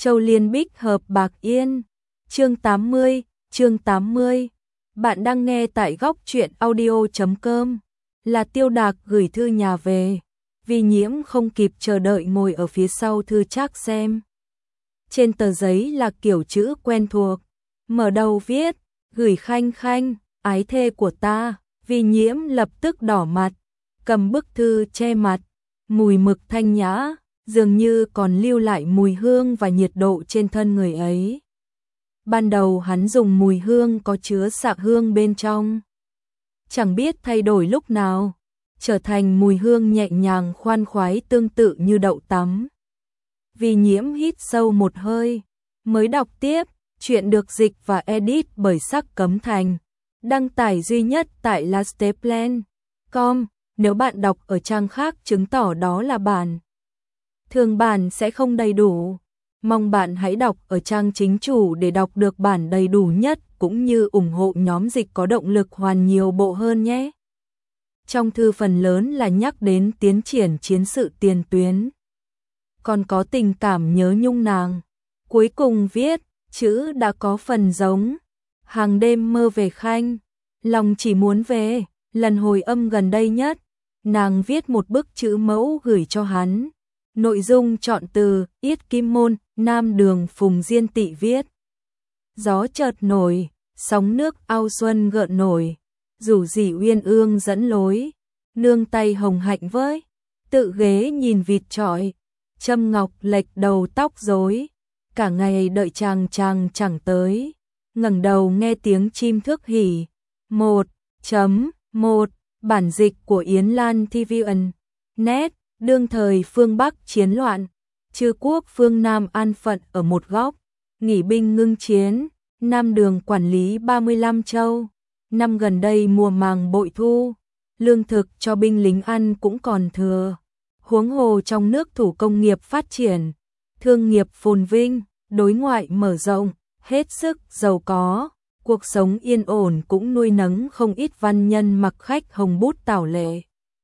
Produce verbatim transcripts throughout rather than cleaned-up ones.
Châu Liên Bích hợp Bạc Yên. Chương tám mươi, chương tám mươi. Bạn đang nghe tại góc truyện audio chấm com. Là Tiêu Đạc gửi thư nhà về. Vi Nhiễm không kịp chờ đợi ngồi ở phía sau thư trác xem. Trên tờ giấy là kiểu chữ quen thuộc. Mở đầu viết, gửi Khanh Khanh, ái thê của ta. Vi Nhiễm lập tức đỏ mặt, cầm bức thư che mặt. Mùi mực thanh nhã, dường như còn lưu lại mùi hương và nhiệt độ trên thân người ấy. Ban đầu hắn dùng mùi hương có chứa xạ hương bên trong. Chẳng biết thay đổi lúc nào, trở thành mùi hương nhẹ nhàng khoan khoái tương tự như đậu tắm. Vi Nhiễm hít sâu một hơi, mới đọc tiếp, chuyện được dịch và edit bởi Sắc Cấm Thành. Đăng tải duy nhất tại lasteplan chấm com, nếu bạn đọc ở trang khác chứng tỏ đó là bản. Thường bản sẽ không đầy đủ. Mong bạn hãy đọc ở trang chính chủ để đọc được bản đầy đủ nhất, cũng như ủng hộ nhóm dịch có động lực hoàn nhiều bộ hơn nhé. Trong thư phần lớn là nhắc đến tiến triển chiến sự tiền tuyến. Còn có tình cảm nhớ nhung nàng. Cuối cùng viết, chữ đã có phần giống. Hàng đêm mơ về Khanh, lòng chỉ muốn về. Lần hồi âm gần đây nhất, nàng viết một bức chữ mẫu gửi cho hắn. Nội dung chọn từ Yết Kim Môn, Nam Đường Phùng Diên Tị viết. Gió chợt nổi, sóng nước ao xuân gợn nổi, rủ rỉ uyên ương dẫn lối, nương tay hồng hạnh với, tự ghế nhìn vịt trọi, châm ngọc lệch đầu tóc rối, cả ngày đợi chàng chàng chẳng tới, ngẩng đầu nghe tiếng chim thước hỉ. một chấm một Bản dịch của Yến Lan ti vi ẩn net. Đương thời phương Bắc chiến loạn, Chư quốc phương Nam an phận ở một góc, nghỉ binh ngưng chiến. Nam Đường quản lý ba mươi lăm châu. Năm gần đây mùa màng bội thu, lương thực cho binh lính ăn cũng còn thừa. Huống hồ trong nước thủ công nghiệp phát triển, thương nghiệp phồn vinh, đối ngoại mở rộng, hết sức giàu có, cuộc sống yên ổn cũng nuôi nấng không ít văn nhân mặc khách hồng bút tảo lệ.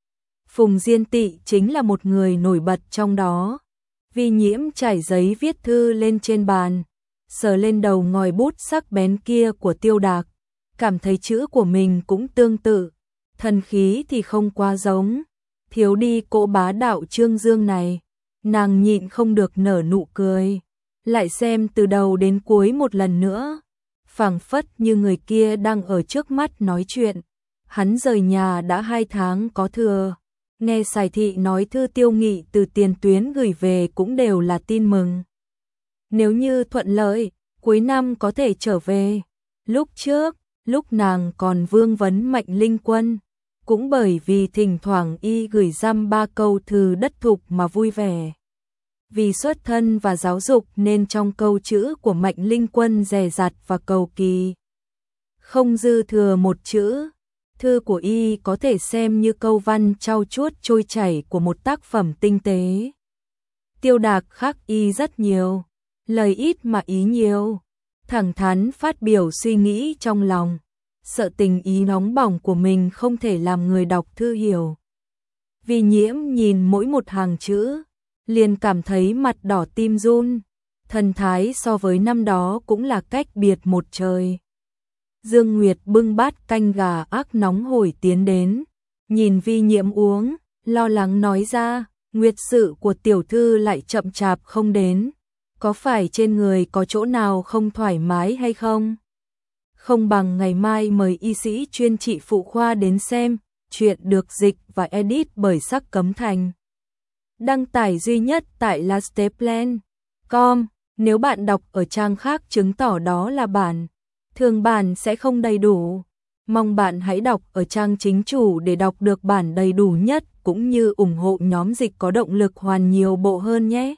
Phùng Diên Tị chính là một người nổi bật trong đó. Vi Nhiễm trải giấy viết thư lên trên bàn, sờ lên đầu ngòi bút sắc bén kia của Tiêu Đạc, cảm thấy chữ của mình cũng tương tự, thần khí thì không quá giống, thiếu đi cỗ bá đạo trương dương này. Nàng nhịn không được nở nụ cười, lại xem từ đầu đến cuối một lần nữa, phảng phất như người kia đang ở trước mắt nói chuyện. Hắn rời nhà đã hai tháng có thừa. Nghe Sài Thị nói thư Tiêu Nghị từ tiền tuyến gửi về cũng đều là tin mừng. Nếu như thuận lợi, cuối năm có thể trở về. Lúc trước, lúc nàng còn vương vấn Mạnh Linh Quân, cũng bởi vì thỉnh thoảng y gửi dăm ba câu thư đất thục mà vui vẻ. Vì xuất thân và giáo dục nên trong câu chữ của Mạnh Linh Quân dè dặt và cầu kỳ, không dư thừa một chữ. Thư của y có thể xem như câu văn trau chuốt trôi chảy của một tác phẩm tinh tế. Tiêu Đạc khác y rất nhiều, lời ít mà ý nhiều, thẳng thắn phát biểu suy nghĩ trong lòng, sợ tình ý nóng bỏng của mình không thể làm người đọc thư hiểu. Vi Nhiễm nhìn mỗi một hàng chữ, liền cảm thấy mặt đỏ tim run, thần thái so với năm đó cũng là cách biệt một trời. Dương Nguyệt bưng bát canh gà ác nóng hổi tiến đến, nhìn Vi Nhiễm uống, lo lắng nói ra, nguyệt sự của tiểu thư lại chậm chạp không đến, có phải trên người có chỗ nào không thoải mái hay không? Không bằng ngày mai mời y sĩ chuyên trị phụ khoa đến xem. Chuyện được dịch và edit bởi Sắc Cấm Thành. Đăng tải duy nhất tại lasteplan chấm com, nếu bạn đọc ở trang khác chứng tỏ đó là bản. Thường bản sẽ không đầy đủ. Mong bạn hãy đọc ở trang chính chủ để đọc được bản đầy đủ nhất, cũng như ủng hộ nhóm dịch có động lực hoàn nhiều bộ hơn nhé.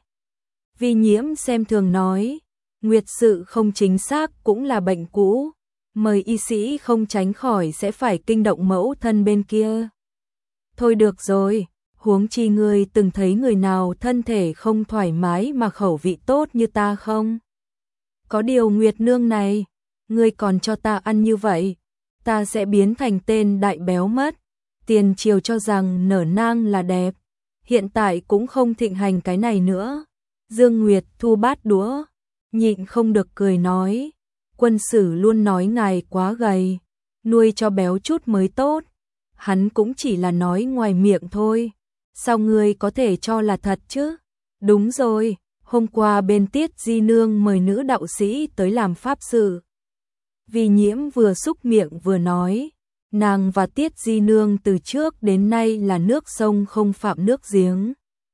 Vi Nhiễm xem thường nói, nguyệt sự không chính xác cũng là bệnh cũ, mời y sĩ không tránh khỏi sẽ phải kinh động mẫu thân bên kia. Thôi được rồi, huống chi ngươi từng thấy người nào thân thể không thoải mái mà khẩu vị tốt như ta không? Có điều Nguyệt nương này, ngươi còn cho ta ăn như vậy, ta sẽ biến thành tên đại béo mất. Tiền triều cho rằng nở nang là đẹp, hiện tại cũng không thịnh hành cái này nữa. Dương Nguyệt thu bát đũa, nhịn không được cười nói, quân sử luôn nói ngài quá gầy, nuôi cho béo chút mới tốt, hắn cũng chỉ là nói ngoài miệng thôi, sao ngươi có thể cho là thật chứ? Đúng rồi, hôm qua bên Tiết Di Nương mời nữ đạo sĩ tới làm pháp sự. Vi Nhiễm vừa xúc miệng vừa nói, nàng và Tiết Di Nương từ trước đến nay là nước sông không phạm nước giếng,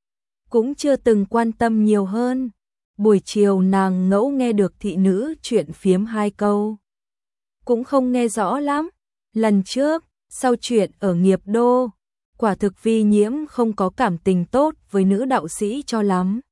cũng chưa từng quan tâm nhiều hơn. Buổi chiều nàng ngẫu nghe được thị nữ chuyện phiếm hai câu, cũng không nghe rõ lắm. Lần trước, sau chuyện ở Nghiệp Đô, quả thực Vi Nhiễm không có cảm tình tốt với nữ đạo sĩ cho lắm.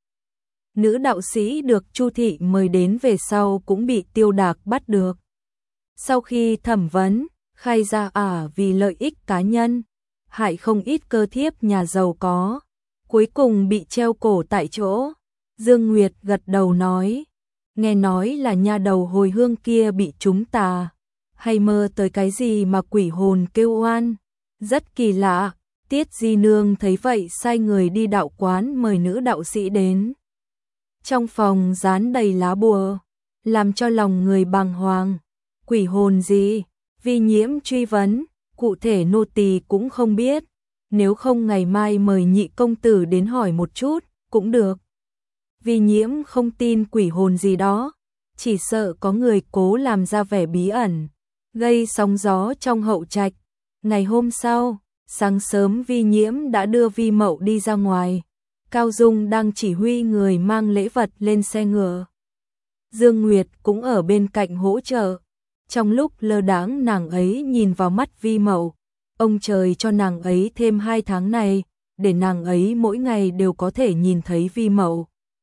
Nữ đạo sĩ được Chu thị mời đến về sau cũng bị Tiêu Đạc bắt được. Sau khi thẩm vấn, khai ra ả vì lợi ích cá nhân, hại không ít cơ thiếp nhà giàu có, cuối cùng bị treo cổ tại chỗ. Dương Nguyệt gật đầu nói, nghe nói là nha đầu hồi hương kia bị trúng tà, hay mơ tới cái gì mà quỷ hồn kêu oan, rất kỳ lạ. Tiết Di Nương thấy vậy sai người đi đạo quán mời nữ đạo sĩ đến. Trong phòng dán đầy lá bùa, làm cho lòng người bàng hoàng. Quỷ hồn gì? Vi Nhiễm truy vấn, cụ thể nô tỳ cũng không biết, nếu không ngày mai mời Nhị công tử đến hỏi một chút, cũng được. Vi Nhiễm không tin quỷ hồn gì đó, chỉ sợ có người cố làm ra vẻ bí ẩn, gây sóng gió trong hậu trạch. Ngày hôm sau, sáng sớm Vi Nhiễm đã đưa Vi Mậu đi ra ngoài, Cao Dung đang chỉ huy người mang lễ vật lên xe ngựa. Dương Nguyệt cũng ở bên cạnh hỗ trợ. Trong lúc lơ đãng nàng ấy nhìn vào mắt Vi Mậu, ông trời cho nàng ấy thêm hai tháng này, để nàng ấy mỗi ngày đều có thể nhìn thấy Vi Mậu.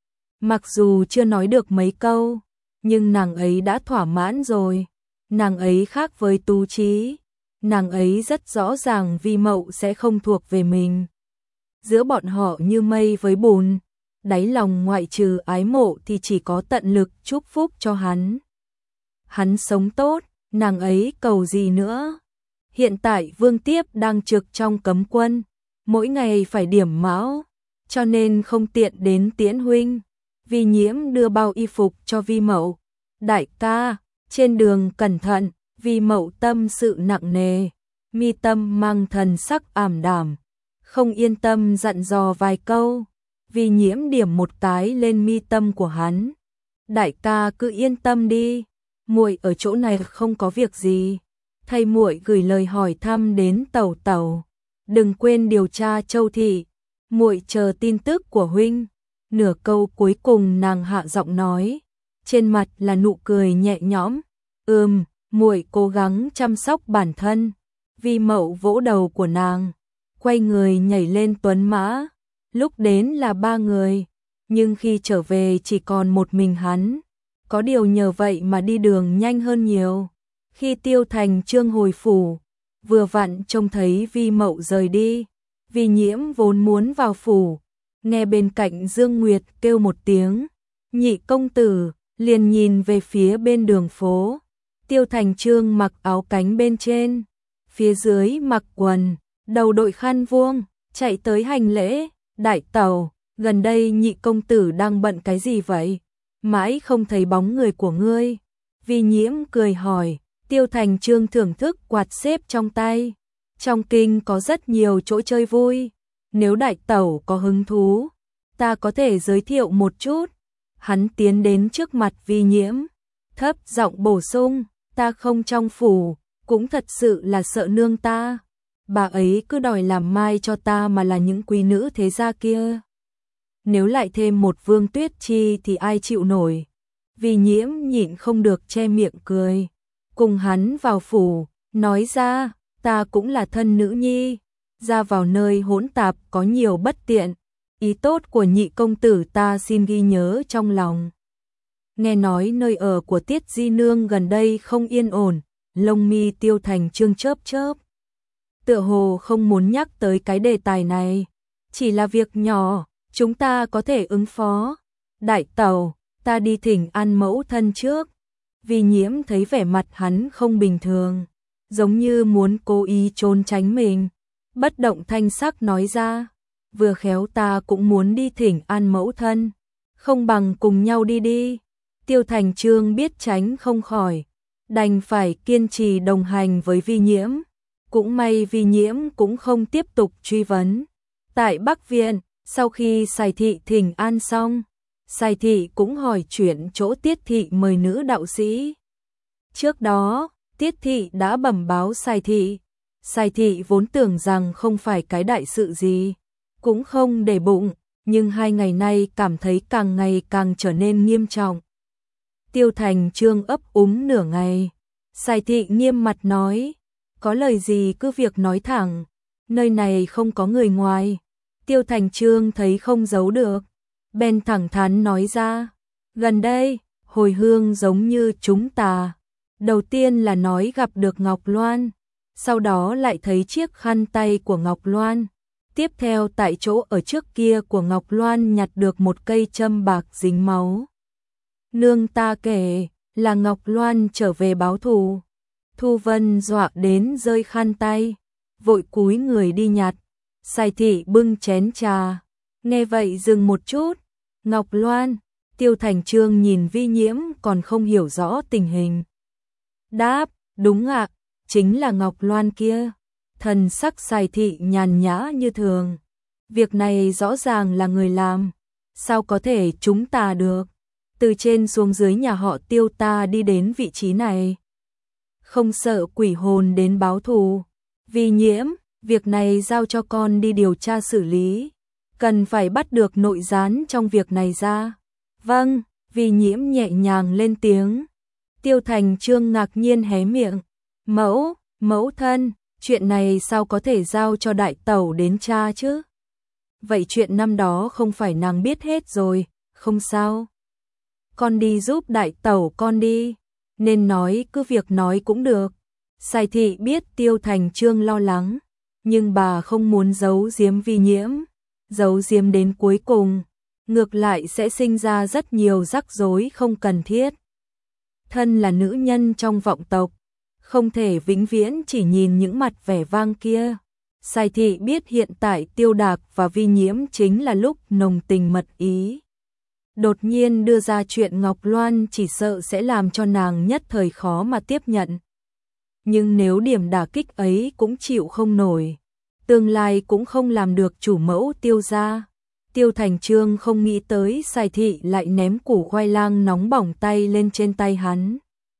Mặc dù chưa nói được mấy câu, nhưng nàng ấy đã thỏa mãn rồi. Nàng ấy khác với Tú Trí, nàng ấy rất rõ ràng Vi Mậu sẽ không thuộc về mình. Giữa bọn họ như mây với bùn, đáy lòng ngoại trừ ái mộ thì chỉ có tận lực chúc phúc cho hắn. Hắn sống tốt, nàng ấy cầu gì nữa. Hiện tại Vương Tiếp đang trực trong cấm quân, mỗi ngày phải điểm mão, cho nên không tiện đến tiễn huynh. Vi Nhiễm đưa bao y phục cho Vi Mậu. Đại ca, trên đường cẩn thận. Vi Mậu tâm sự nặng nề, mi tâm mang thần sắc ảm đạm, không yên tâm dặn dò vài câu. Vi Nhiễm điểm một cái lên mi tâm của hắn. Đại ca cứ yên tâm đi, muội ở chỗ này không có việc gì. Thay muội gửi lời hỏi thăm đến Tẩu Tẩu, đừng quên điều tra Châu thị, muội chờ tin tức của huynh. Nửa câu cuối cùng nàng hạ giọng nói, trên mặt là nụ cười nhẹ nhõm. Ừm, muội cố gắng chăm sóc bản thân. Vi Mậu vỗ đầu của nàng, quay người nhảy lên tuấn mã. Lúc đến là ba người, nhưng khi trở về chỉ còn một mình hắn. Có điều nhờ vậy mà đi đường nhanh hơn nhiều. Khi Tiêu Thành Trương hồi phủ, vừa vặn trông thấy Vi Mậu rời đi. Vi Nhiễm vốn muốn vào phủ, nghe bên cạnh Dương Nguyệt kêu một tiếng, Nhị công tử, liền nhìn về phía bên đường phố. Tiêu Thành Trương mặc áo cánh bên trên, phía dưới mặc quần, đầu đội khăn vuông, chạy tới hành lễ. Đại tẩu, gần đây Nhị công tử đang bận cái gì vậy? Mãi không thấy bóng người của ngươi. Vi Nhiễm cười hỏi. Tiêu Thành Trương thưởng thức quạt xếp trong tay. Trong kinh có rất nhiều chỗ chơi vui, nếu đại tẩu có hứng thú, ta có thể giới thiệu một chút. Hắn tiến đến trước mặt Vi Nhiễm, thấp giọng bổ sung, ta không trong phủ, cũng thật sự là sợ nương ta. Bà ấy cứ đòi làm mai cho ta mà là những quý nữ thế gia kia. Nếu lại thêm một Vương Tuyết Chi thì ai chịu nổi. Vi Nhiễm nhịn không được che miệng cười. Cùng hắn vào phủ, nói ra, ta cũng là thân nữ nhi, ra vào nơi hỗn tạp có nhiều bất tiện. Ý tốt của Nhị công tử ta xin ghi nhớ trong lòng. Nghe nói nơi ở của Tiết Di Nương gần đây không yên ổn, lông mi Tiêu Thành Trương chớp chớp. Tựa hồ không muốn nhắc tới cái đề tài này, chỉ là việc nhỏ, chúng ta có thể ứng phó. Đại tẩu, ta đi thỉnh an mẫu thân trước. Vi Nhiễm thấy vẻ mặt hắn không bình thường, giống như muốn cố ý trốn tránh mình, bất động thanh sắc nói ra, vừa khéo ta cũng muốn đi thỉnh an mẫu thân, không bằng cùng nhau đi đi. Tiêu Thành Chương biết tránh không khỏi, đành phải kiên trì đồng hành với Vi Nhiễm. Cũng may Vi Nhiễm cũng không tiếp tục truy vấn. Tại Bắc Viện, sau khi Sài Thị thỉnh an xong, Sài Thị cũng hỏi chuyện chỗ Tiết Thị mời nữ đạo sĩ. Trước đó, Tiết Thị đã bẩm báo Sài Thị. Sài Thị vốn tưởng rằng không phải cái đại sự gì, cũng không để bụng, nhưng hai ngày nay cảm thấy càng ngày càng trở nên nghiêm trọng. Tiêu Thành Chương ấp úng nửa ngày. Sài Thị nghiêm mặt nói, có lời gì cứ việc nói thẳng, nơi này không có người ngoài. Tiêu Thành Chương thấy không giấu được, bèn thẳng thắn nói ra, gần đây, hồi hương giống như chúng ta. Đầu tiên là nói gặp được Ngọc Loan, sau đó lại thấy chiếc khăn tay của Ngọc Loan. Tiếp theo tại chỗ ở trước kia của Ngọc Loan nhặt được một cây châm bạc dính máu. Nương ta kể là Ngọc Loan trở về báo thù. Thu Vân dọa đến rơi khăn tay, vội cúi người đi nhặt. Sài Thị bưng chén trà, nghe vậy dừng một chút. Ngọc Loan, Tiêu Thành Chương nhìn Vi Nhiễm còn không hiểu rõ tình hình. Đáp, đúng ạ, chính là Ngọc Loan kia. Thần sắc Sài Thị nhàn nhã như thường. Việc này rõ ràng là người làm, sao có thể chúng ta được. Từ trên xuống dưới nhà họ Tiêu ta đi đến vị trí này, không sợ quỷ hồn đến báo thù. Vi Nhiễm, việc này giao cho con đi điều tra xử lý, cần phải bắt được nội gián trong việc này ra. Vâng, Vi Nhiễm nhẹ nhàng lên tiếng. Tiêu Thành Chương ngạc nhiên hé miệng. Mẫu, mẫu thân, chuyện này sao có thể giao cho đại tẩu đến tra chứ? Vậy chuyện năm đó không phải nàng biết hết rồi, không sao. Con đi giúp đại tẩu con đi, nên nói cứ việc nói cũng được. Sài Thị biết Tiêu Thành Chương lo lắng, nhưng bà không muốn giấu giếm Vi Nhiễm, giấu giếm đến cuối cùng, ngược lại sẽ sinh ra rất nhiều rắc rối không cần thiết. Thân là nữ nhân trong vọng tộc, không thể vĩnh viễn chỉ nhìn những mặt vẻ vang kia. Sài Thị biết hiện tại Tiêu Đạc và Vi Nhiễm chính là lúc nồng tình mật ý. Đột nhiên đưa ra chuyện Ngọc Loan chỉ sợ sẽ làm cho nàng nhất thời khó mà tiếp nhận. Nhưng nếu điểm đả kích ấy cũng chịu không nổi, tương lai cũng không làm được chủ mẫu Tiêu gia. Tiêu Thành Chương không nghĩ tới Sài Thị lại ném củ khoai lang nóng bỏng tay lên trên tay hắn.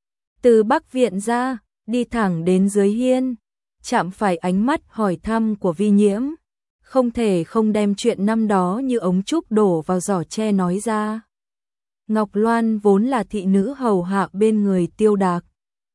Từ Bắc Viện ra, đi thẳng đến dưới hiên, chạm phải ánh mắt hỏi thăm của Vi Nhiễm. Không thể không đem chuyện năm đó như ống trúc đổ vào giỏ tre nói ra. Ngọc Loan vốn là thị nữ hầu hạ bên người Tiêu Đạc.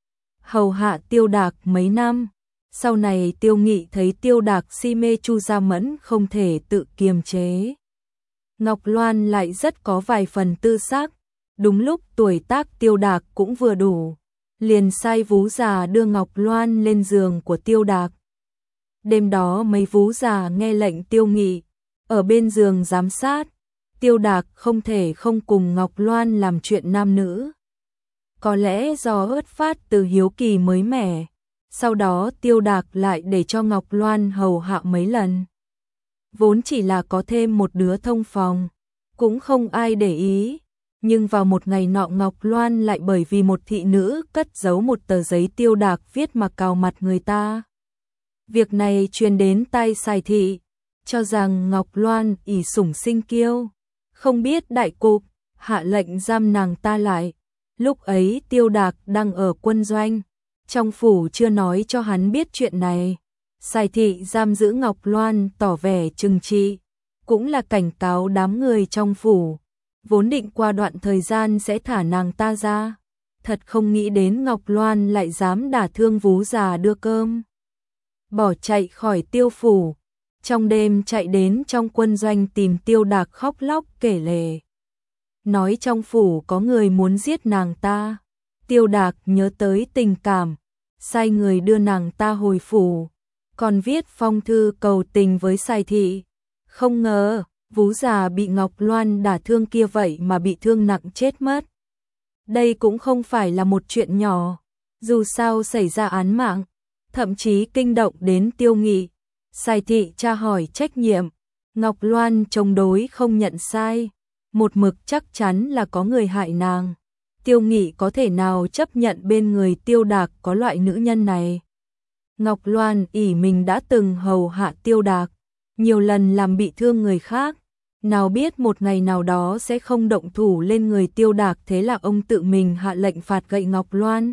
Hầu hạ Tiêu Đạc mấy năm, sau này Tiêu Nghị thấy Tiêu Đạc si mê Chu Gia Mẫn không thể tự kiềm chế. Ngọc Loan lại rất có vài phần tư sắc, đúng lúc tuổi tác Tiêu Đạc cũng vừa đủ, liền sai vú già đưa Ngọc Loan lên giường của Tiêu Đạc. Đêm đó mấy vú già nghe lệnh Tiêu Nghị, ở bên giường giám sát, Tiêu Đạc không thể không cùng Ngọc Loan làm chuyện nam nữ. Có lẽ do ớt phát từ hiếu kỳ mới mẻ, sau đó Tiêu Đạc lại để cho Ngọc Loan hầu hạ mấy lần. Vốn chỉ là có thêm một đứa thông phòng, cũng không ai để ý, nhưng vào một ngày nọ Ngọc Loan lại bởi vì một thị nữ cất giấu một tờ giấy Tiêu Đạc viết mà cào mặt người ta. Việc này truyền đến tai Sài Thị, cho rằng Ngọc Loan ỷ sủng sinh kiêu, không biết đại cục, hạ lệnh giam nàng ta lại. Lúc ấy Tiêu Đạc đang ở quân doanh, trong phủ chưa nói cho hắn biết chuyện này. Sài Thị giam giữ Ngọc Loan tỏ vẻ trừng trị, cũng là cảnh cáo đám người trong phủ, vốn định qua đoạn thời gian sẽ thả nàng ta ra. Thật không nghĩ đến Ngọc Loan lại dám đả thương vú già đưa cơm. Bỏ chạy khỏi Tiêu phủ, trong đêm chạy đến trong quân doanh tìm Tiêu Đạc khóc lóc kể lể. Nói trong phủ có người muốn giết nàng ta. Tiêu Đạc nhớ tới tình cảm, sai người đưa nàng ta hồi phủ, còn viết phong thư cầu tình với Sài Thị. Không ngờ, vú già bị Ngọc Loan đả thương kia vậy mà bị thương nặng chết mất. Đây cũng không phải là một chuyện nhỏ, dù sao xảy ra án mạng, thậm chí kinh động đến Tiêu Nghị. Sài Thị tra hỏi trách nhiệm, Ngọc Loan chống đối không nhận sai, một mực chắc chắn là có người hại nàng. Tiêu Nghị có thể nào chấp nhận bên người Tiêu Đạc có loại nữ nhân này. Ngọc Loan ỷ mình đã từng hầu hạ Tiêu Đạc, nhiều lần làm bị thương người khác, nào biết một ngày nào đó sẽ không động thủ lên người Tiêu Đạc, thế là ông tự mình hạ lệnh phạt gậy Ngọc Loan.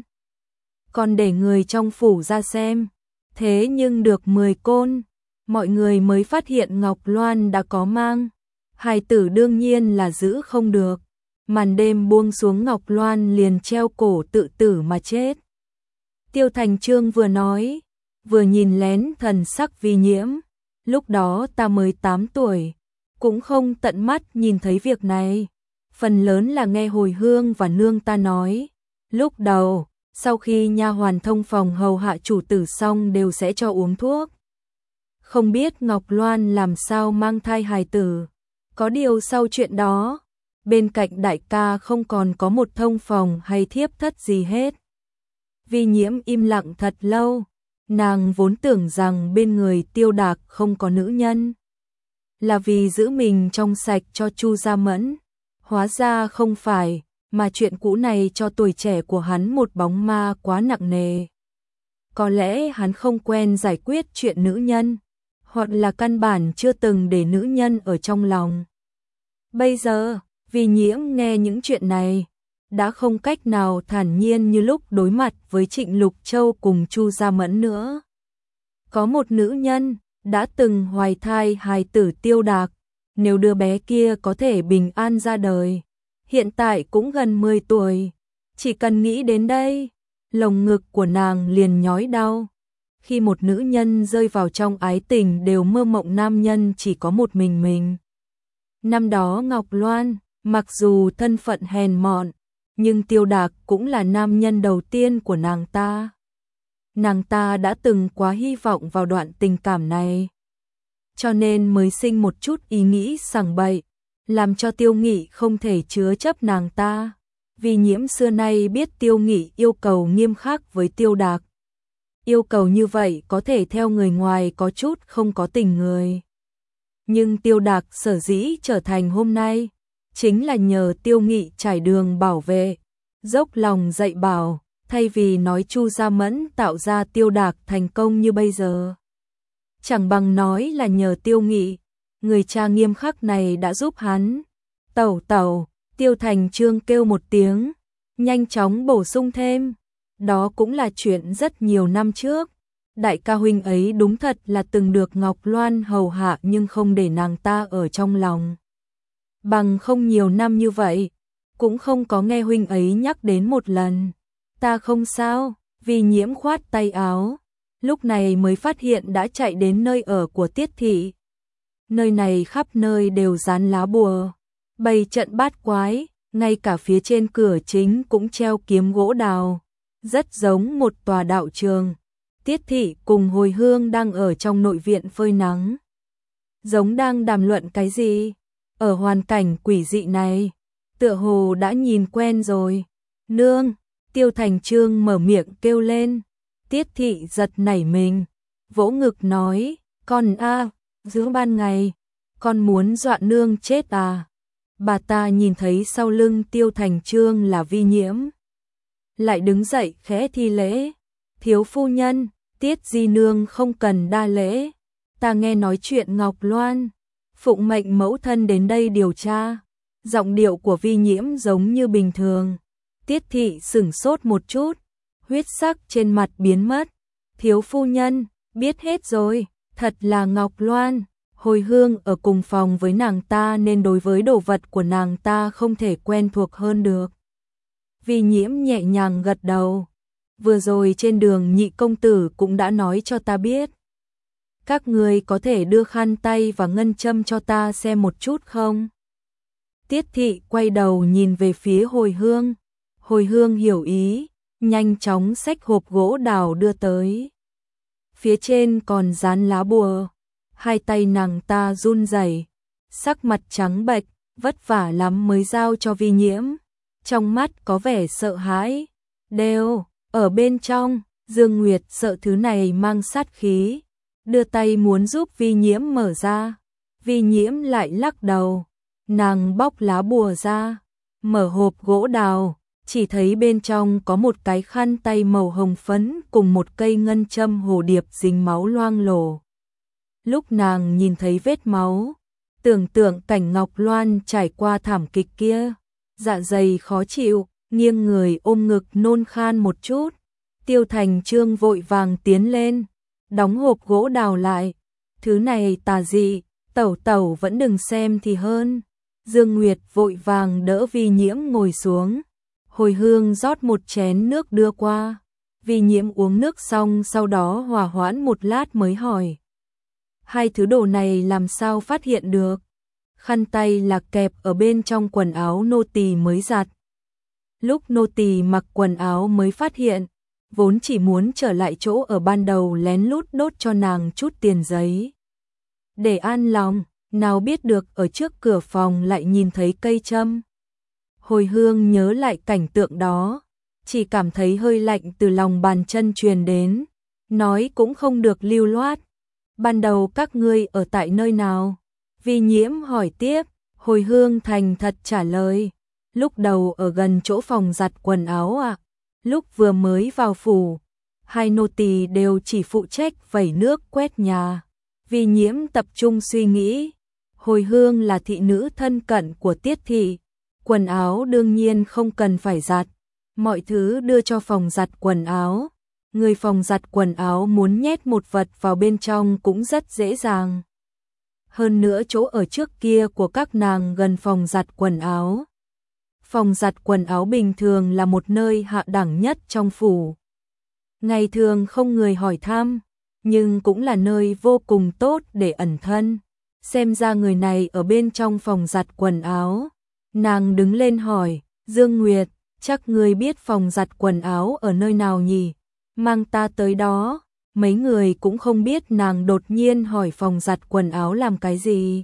Còn để người trong phủ ra xem, thế nhưng được mười côn, mọi người mới phát hiện Ngọc Loan đã có mang. Hài tử đương nhiên là giữ không được, màn đêm buông xuống Ngọc Loan liền treo cổ tự tử mà chết. Tiêu Thành Chương vừa nói, vừa nhìn lén thần sắc Vi Nhiễm, lúc đó ta mới tám tuổi, cũng không tận mắt nhìn thấy việc này, phần lớn là nghe Hồi Hương và nương ta nói. Lúc đầu, sau khi nha hoàn thông phòng hầu hạ chủ tử xong đều sẽ cho uống thuốc. Không biết Ngọc Loan làm sao mang thai hài tử, có điều sau chuyện đó, bên cạnh đại ca không còn có một thông phòng hay thiếp thất gì hết. Vi Nhiễm im lặng thật lâu, nàng vốn tưởng rằng bên người Tiêu Đạc không có nữ nhân, là vì giữ mình trong sạch cho Chu Gia Mẫn, hóa ra không phải, mà chuyện cũ này cho tuổi trẻ của hắn một bóng ma quá nặng nề. Có lẽ hắn không quen giải quyết chuyện nữ nhân, hoặc là căn bản chưa từng để nữ nhân ở trong lòng. Bây giờ, Vi Nhiễm nghe những chuyện này, đã không cách nào thản nhiên như lúc đối mặt với Trịnh Lục Châu cùng Chu Gia Mẫn nữa. Có một nữ nhân đã từng hoài thai hài tử Tiêu Đạc, nếu đứa bé kia có thể bình an ra đời, hiện tại cũng gần mười tuổi, chỉ cần nghĩ đến đây, lồng ngực của nàng liền nhói đau. Khi một nữ nhân rơi vào trong ái tình đều mơ mộng nam nhân chỉ có một mình mình. Năm đó Ngọc Loan, mặc dù thân phận hèn mọn, nhưng Tiêu Đạc cũng là nam nhân đầu tiên của nàng ta. Nàng ta đã từng quá hy vọng vào đoạn tình cảm này, cho nên mới sinh một chút ý nghĩ sằng bậy, làm cho Tiêu Nghị không thể chứa chấp nàng ta. Vi Nhiễm xưa nay biết Tiêu Nghị yêu cầu nghiêm khắc với Tiêu Đạc. Yêu cầu như vậy có thể theo người ngoài có chút không có tình người. Nhưng Tiêu Đạc sở dĩ trở thành hôm nay, chính là nhờ Tiêu Nghị trải đường bảo vệ, dốc lòng dạy bảo, thay vì nói Chu Gia Mẫn tạo ra Tiêu Đạc thành công như bây giờ. Chẳng bằng nói là nhờ Tiêu Nghị, người cha nghiêm khắc này đã giúp hắn. Tẩu tẩu, Tiêu Thành Chương kêu một tiếng, nhanh chóng bổ sung thêm. Đó cũng là chuyện rất nhiều năm trước. Đại ca huynh ấy đúng thật là từng được Ngọc Loan hầu hạ nhưng không để nàng ta ở trong lòng. Bằng không nhiều năm như vậy, cũng không có nghe huynh ấy nhắc đến một lần. Ta không sao, Vi Nhiễm khoát tay áo, lúc này mới phát hiện đã chạy đến nơi ở của Tiết thị. Nơi này khắp nơi đều dán lá bùa, bày trận bát quái, ngay cả phía trên cửa chính cũng treo kiếm gỗ đào, rất giống một tòa đạo trường. Tiết thị cùng Hồi Hương đang ở trong nội viện phơi nắng, giống đang đàm luận cái gì. Ở hoàn cảnh quỷ dị này, tựa hồ đã nhìn quen rồi. Nương, Tiêu Thành Chương mở miệng kêu lên. Tiết thị giật nảy mình, vỗ ngực nói, con a, giữa ban ngày, con muốn dọa nương chết à. Bà ta nhìn thấy sau lưng Tiêu Thành Chương là Vi Nhiễm, lại đứng dậy khẽ thi lễ. Thiếu phu nhân, Tiết di nương không cần đa lễ, ta nghe nói chuyện Ngọc Loan phụng mệnh mẫu thân đến đây điều tra. Giọng điệu của Vi Nhiễm giống như bình thường. Tiết thị sửng sốt một chút, huyết sắc trên mặt biến mất. Thiếu phu nhân, biết hết rồi, thật là Ngọc Loan. Hồi Hương ở cùng phòng với nàng ta nên đối với đồ vật của nàng ta không thể quen thuộc hơn được. Vi Nhiễm nhẹ nhàng gật đầu. Vừa rồi trên đường Nhị công tử cũng đã nói cho ta biết. Các người có thể đưa khăn tay và ngân châm cho ta xem một chút không? Tiết thị quay đầu nhìn về phía Hồi Hương. Hồi Hương hiểu ý, nhanh chóng xách hộp gỗ đào đưa tới. Phía trên còn dán lá bùa. Hai tay nàng ta run rẩy, sắc mặt trắng bệch, vất vả lắm mới giao cho Vi Nhiễm. Trong mắt có vẻ sợ hãi. Đều, ở bên trong, Dương Nguyệt sợ thứ này mang sát khí, đưa tay muốn giúp Vi Nhiễm mở ra. Vi Nhiễm lại lắc đầu, nàng bóc lá bùa ra, mở hộp gỗ đào, chỉ thấy bên trong có một cái khăn tay màu hồng phấn cùng một cây ngân châm hồ điệp dính máu loang lổ. Lúc nàng nhìn thấy vết máu, tưởng tượng cảnh Ngọc Loan trải qua thảm kịch kia, dạ dày khó chịu, nghiêng người ôm ngực nôn khan một chút. Tiêu Thành Trương vội vàng tiến lên, đóng hộp gỗ đào lại. Thứ này tà dị, tẩu tẩu vẫn đừng xem thì hơn. Dương Nguyệt vội vàng đỡ Vi Nhiễm ngồi xuống. Hồi Hương rót một chén nước đưa qua. Vi Nhiễm uống nước xong sau đó hòa hoãn một lát mới hỏi. Hai thứ đồ này làm sao phát hiện được? Khăn tay là kẹp ở bên trong quần áo nô tỳ mới giặt. Lúc nô tỳ mặc quần áo mới phát hiện, vốn chỉ muốn trở lại chỗ ở ban đầu lén lút đốt cho nàng chút tiền giấy. Để an lòng, nào biết được ở trước cửa phòng lại nhìn thấy cây châm. Hồi Hương nhớ lại cảnh tượng đó, chỉ cảm thấy hơi lạnh từ lòng bàn chân truyền đến, nói cũng không được lưu loát. Ban đầu các ngươi ở tại nơi nào? Vi Nhiễm hỏi tiếp. Hồi Hương thành thật trả lời. Lúc đầu ở gần chỗ phòng giặt quần áo ạ. À. Lúc vừa mới vào phủ, hai nô tỳ đều chỉ phụ trách vẩy nước quét nhà. Vi Nhiễm tập trung suy nghĩ. Hồi Hương là thị nữ thân cận của Tiết thị. Quần áo đương nhiên không cần phải giặt. Mọi thứ đưa cho phòng giặt quần áo. Người phòng giặt quần áo muốn nhét một vật vào bên trong cũng rất dễ dàng. Hơn nữa chỗ ở trước kia của các nàng gần phòng giặt quần áo. Phòng giặt quần áo bình thường là một nơi hạ đẳng nhất trong phủ. Ngày thường không người hỏi thăm, nhưng cũng là nơi vô cùng tốt để ẩn thân. Xem ra người này ở bên trong phòng giặt quần áo. Nàng đứng lên hỏi, Dương Nguyệt, chắc ngươi biết phòng giặt quần áo ở nơi nào nhỉ? Mang ta tới đó. Mấy người cũng không biết nàng đột nhiên hỏi phòng giặt quần áo làm cái gì.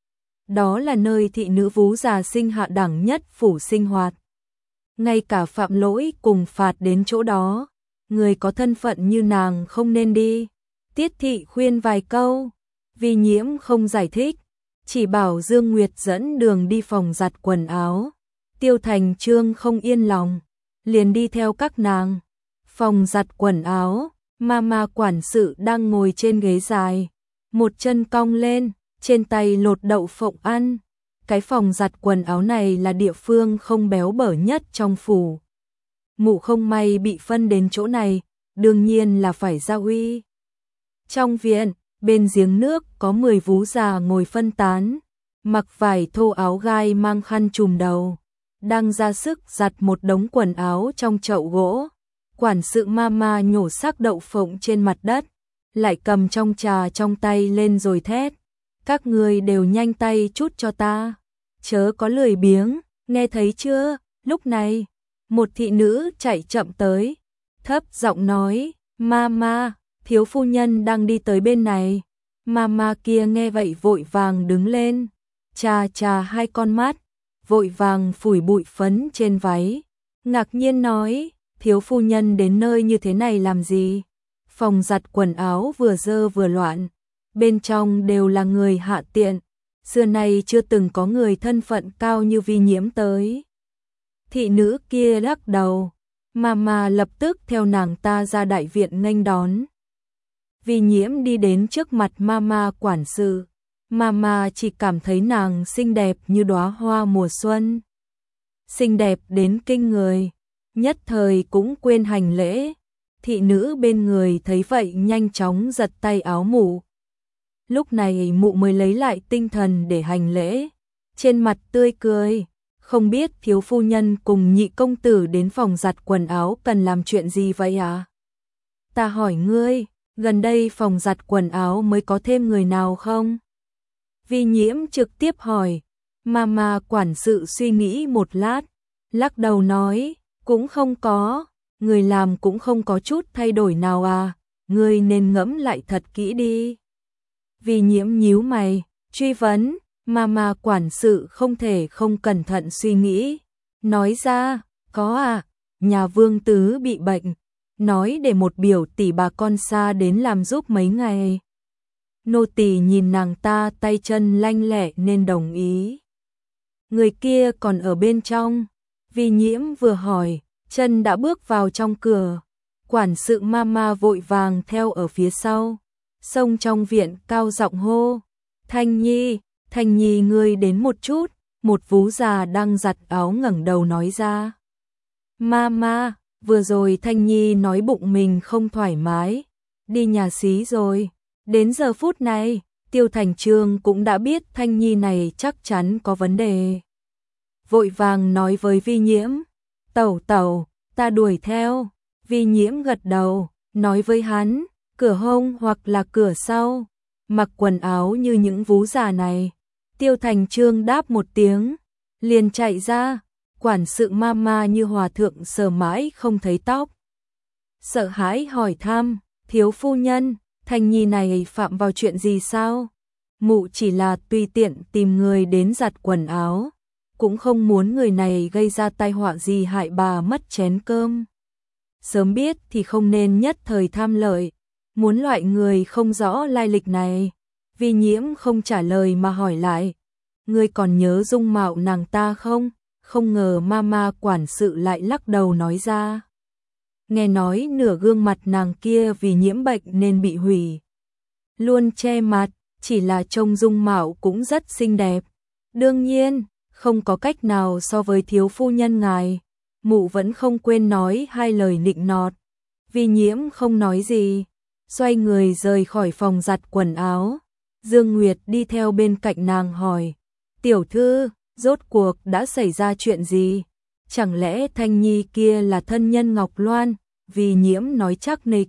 Đó là nơi thị nữ vú già sinh hạ đẳng nhất phủ sinh hoạt. Ngay cả phạm lỗi cùng phạt đến chỗ đó. Người có thân phận như nàng không nên đi. Tiết thị khuyên vài câu. Vi Nhiễm không giải thích, chỉ bảo Dương Nguyệt dẫn đường đi phòng giặt quần áo. Tiêu Thành Trương không yên lòng, liền đi theo các nàng. Phòng giặt quần áo, Mama quản sự đang ngồi trên ghế dài, một chân cong lên, trên tay lột đậu phộng ăn. Cái phòng giặt quần áo này là địa phương không béo bở nhất trong phủ. Mụ không may bị phân đến chỗ này, đương nhiên là phải ra uy. Trong viện, bên giếng nước có mười vú già ngồi phân tán, mặc vải thô áo gai mang khăn trùm đầu, đang ra sức giặt một đống quần áo trong chậu gỗ. Quản sự Mama nhổ xác đậu phộng trên mặt đất, lại cầm trong trà trong tay lên rồi thét. Các người đều nhanh tay chút cho ta, chớ có lười biếng, nghe thấy chưa? Lúc này, một thị nữ chạy chậm tới, thấp giọng nói, Mama, thiếu phu nhân đang đi tới bên này. Mama kia nghe vậy vội vàng đứng lên, chà chà hai con mắt, vội vàng phủi bụi phấn trên váy, ngạc nhiên nói, thiếu phu nhân đến nơi như thế này làm gì? Phòng giặt quần áo vừa dơ vừa loạn, bên trong đều là người hạ tiện, xưa nay chưa từng có người thân phận cao như Vi Nhiễm tới. Thị nữ kia lắc đầu, Mama lập tức theo nàng ta ra đại viện nghênh đón. Vi Nhiễm đi đến trước mặt Mama quản sự, Mama chỉ cảm thấy nàng xinh đẹp như đóa hoa mùa xuân. Xinh đẹp đến kinh người, nhất thời cũng quên hành lễ. Thị nữ bên người thấy vậy nhanh chóng giật tay áo mụ. Lúc này mụ mới lấy lại tinh thần để hành lễ, trên mặt tươi cười, không biết thiếu phu nhân cùng nhị công tử đến phòng giặt quần áo cần làm chuyện gì vậy à? Ta hỏi ngươi, gần đây phòng giặt quần áo mới có thêm người nào không? Vi Nhiễm trực tiếp hỏi. Mama quản sự suy nghĩ một lát, lắc đầu nói, cũng không có, người làm cũng không có chút thay đổi nào à, ngươi nên ngẫm lại thật kỹ đi. Vi Nhiễm nhíu mày, truy vấn, Mama quản sự không thể không cẩn thận suy nghĩ, nói ra, có à, nhà Vương Tứ bị bệnh, nói để một biểu tỷ bà con xa đến làm giúp mấy ngày. Nô tỳ nhìn nàng ta tay chân lanh lẹ nên đồng ý. Người kia còn ở bên trong. Vi Nhiễm vừa hỏi, chân đã bước vào trong cửa. Quản sự mama vội vàng theo ở phía sau. Xông trong viện cao giọng hô. Thanh Nhi, Thanh Nhi ngươi đến một chút. Một vú già đang giặt áo ngẩng đầu nói ra. Mama, vừa rồi Thanh Nhi nói bụng mình không thoải mái. Đi nhà xí rồi. Đến giờ phút này, Tiêu Thành Trương cũng đã biết Thanh Nhi này chắc chắn có vấn đề. Vội vàng nói với Vi Nhiễm. Tẩu tẩu, ta đuổi theo. Vi Nhiễm gật đầu, nói với hắn, cửa hông hoặc là cửa sau. Mặc quần áo như những vú già này. Tiêu Thành Trương đáp một tiếng, liền chạy ra. Quản sự mama như hòa thượng sờ mãi không thấy tóc. Sợ hãi hỏi thăm, thiếu phu nhân, Thanh Nhi này phạm vào chuyện gì sao? Mụ chỉ là tùy tiện tìm người đến giặt quần áo, cũng không muốn người này gây ra tai họa gì hại bà mất chén cơm. Sớm biết thì không nên nhất thời tham lợi, muốn loại người không rõ lai lịch này. Vi Nhiễm không trả lời mà hỏi lại, ngươi còn nhớ dung mạo nàng ta không? Không ngờ mama quản sự lại lắc đầu nói ra. Nghe nói nửa gương mặt nàng kia vì nhiễm bệnh nên bị hủy. Luôn che mặt, chỉ là trông dung mạo cũng rất xinh đẹp. Đương nhiên, không có cách nào so với thiếu phu nhân ngài. Mụ vẫn không quên nói hai lời nịnh nọt. Vi Nhiễm không nói gì, xoay người rời khỏi phòng giặt quần áo. Dương Nguyệt đi theo bên cạnh nàng hỏi, tiểu thư, rốt cuộc đã xảy ra chuyện gì? Chẳng lẽ Thanh Nhi kia là thân nhân Ngọc Loan? Vi Nhiễm nói chắc nịch.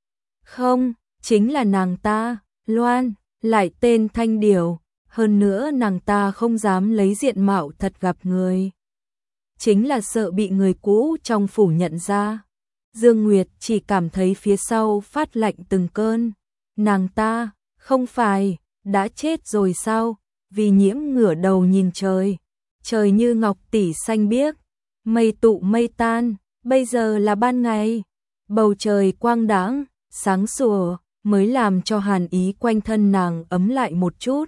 Không, chính là nàng ta, Loan, lại tên Thanh Điểu. Hơn nữa nàng ta không dám lấy diện mạo thật gặp người. Chính là sợ bị người cũ trong phủ nhận ra. Dương Nguyệt chỉ cảm thấy phía sau phát lạnh từng cơn. Nàng ta, không phải, đã chết rồi sao? Vi Nhiễm ngửa đầu nhìn trời. Trời như ngọc tỷ xanh biếc, mây tụ mây tan, bây giờ là ban ngày. Bầu trời quang đãng, sáng sủa, mới làm cho hàn ý quanh thân nàng ấm lại một chút.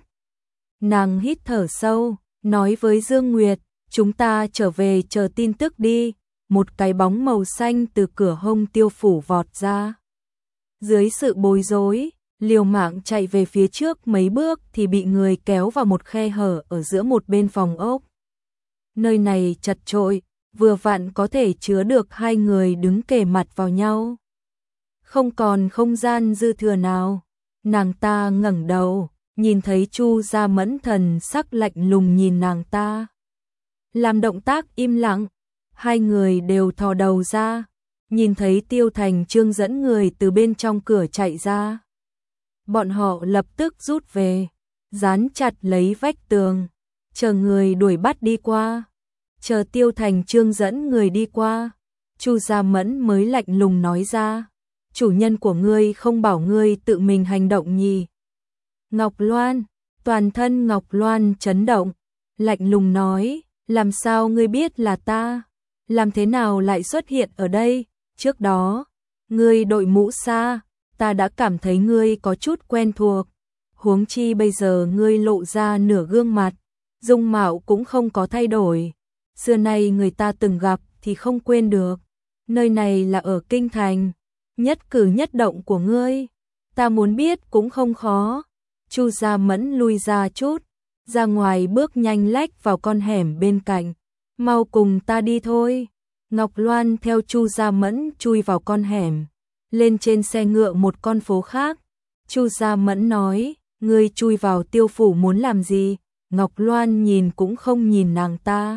Nàng hít thở sâu, nói với Dương Nguyệt, chúng ta trở về chờ tin tức đi. Một cái bóng màu xanh từ cửa hông Tiêu phủ vọt ra. Dưới sự bối rối, liều mạng chạy về phía trước mấy bước thì bị người kéo vào một khe hở ở giữa một bên phòng ốc. Nơi này chật chội, vừa vặn có thể chứa được hai người đứng kề mặt vào nhau. Không còn không gian dư thừa nào. Nàng ta ngẩng đầu, nhìn thấy Chu Gia Mẫn thần sắc lạnh lùng nhìn nàng ta. Làm động tác im lặng, hai người đều thò đầu ra, nhìn thấy Tiêu Thành Trương dẫn người từ bên trong cửa chạy ra. Bọn họ lập tức rút về, dán chặt lấy vách tường, chờ người đuổi bắt đi qua. Chờ Tiêu Thành Trương dẫn người đi qua, Chu Gia Mẫn mới lạnh lùng nói ra, chủ nhân của ngươi không bảo ngươi tự mình hành động nhỉ? Ngọc Loan, toàn thân Ngọc Loan chấn động, lạnh lùng nói, làm sao ngươi biết là ta? Làm thế nào lại xuất hiện ở đây? Trước đó, ngươi đội mũ xa, ta đã cảm thấy ngươi có chút quen thuộc. Huống chi bây giờ ngươi lộ ra nửa gương mặt, dung mạo cũng không có thay đổi. Xưa nay người ta từng gặp thì không quên được. Nơi này là ở Kinh Thành, nhất cử nhất động của ngươi, ta muốn biết cũng không khó. Chu Gia Mẫn lui ra chút, ra ngoài bước nhanh lách vào con hẻm bên cạnh. Mau cùng ta đi thôi. Ngọc Loan theo Chu Gia Mẫn chui vào con hẻm, lên trên xe ngựa một con phố khác. Chu Gia Mẫn nói, ngươi chui vào Tiêu phủ muốn làm gì? Ngọc Loan nhìn cũng không nhìn nàng ta.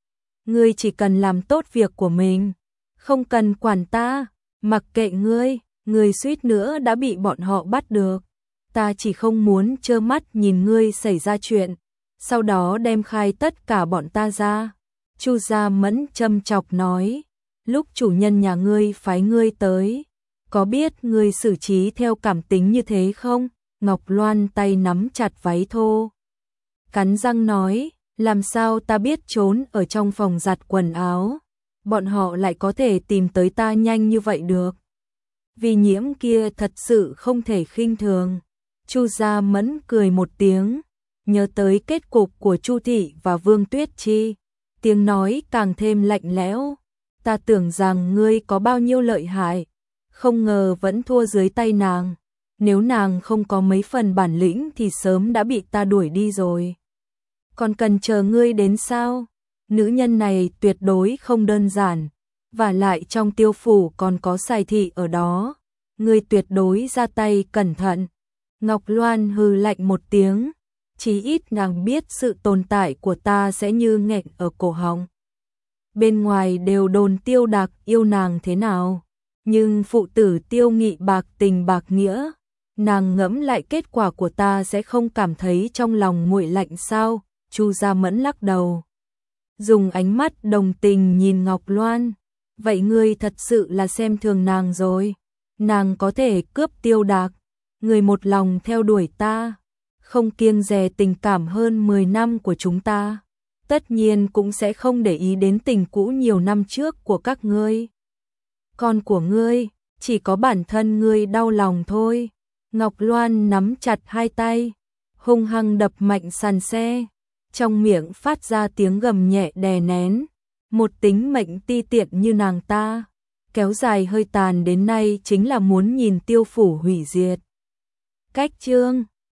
Ngươi chỉ cần làm tốt việc của mình, không cần quản ta, mặc kệ ngươi, ngươi suýt nữa đã bị bọn họ bắt được. Ta chỉ không muốn trơ mắt nhìn ngươi xảy ra chuyện, sau đó đem khai tất cả bọn ta ra. Chu Gia Mẫn châm chọc nói, lúc chủ nhân nhà ngươi phái ngươi tới, có biết ngươi xử trí theo cảm tính như thế không? Ngọc Loan tay nắm chặt váy thô, cắn răng nói, làm sao ta biết trốn ở trong phòng giặt quần áo, bọn họ lại có thể tìm tới ta nhanh như vậy được. Vi Nhiễm kia thật sự không thể khinh thường. Chu Gia Mẫn cười một tiếng, nhớ tới kết cục của Chu thị và Vương Tuyết Chi, tiếng nói càng thêm lạnh lẽo. Ta tưởng rằng ngươi có bao nhiêu lợi hại, không ngờ vẫn thua dưới tay nàng. Nếu nàng không có mấy phần bản lĩnh thì sớm đã bị ta đuổi đi rồi. Còn cần chờ ngươi đến sao? Nữ nhân này tuyệt đối không đơn giản, và lại trong Tiêu phủ còn có Sài thị ở đó, ngươi tuyệt đối ra tay cẩn thận. Ngọc Loan hừ lạnh một tiếng, chí ít nàng biết sự tồn tại của ta sẽ như nghẹn ở cổ họng. Bên ngoài đều đồn Tiêu Đạc yêu nàng thế nào, nhưng phụ tử Tiêu Nghị bạc tình bạc nghĩa, nàng ngẫm lại kết quả của ta sẽ không cảm thấy trong lòng nguội lạnh sao? Chu Gia Mẫn lắc đầu, dùng ánh mắt đồng tình nhìn Ngọc Loan. Vậy ngươi thật sự là xem thường nàng rồi. Nàng có thể cướp Tiêu Đạc, người một lòng theo đuổi ta, không kiêng dè tình cảm hơn mười năm của chúng ta, tất nhiên cũng sẽ không để ý đến tình cũ nhiều năm trước của các ngươi. Con của ngươi, chỉ có bản thân ngươi đau lòng thôi. Ngọc Loan nắm chặt hai tay, hung hăng đập mạnh sàn xe, trong miệng phát ra tiếng gầm nhẹ đè nén. Một tính mệnh ti tiện như nàng ta, kéo dài hơi tàn đến nay chính là muốn nhìn Tiêu phủ hủy diệt. Cách chương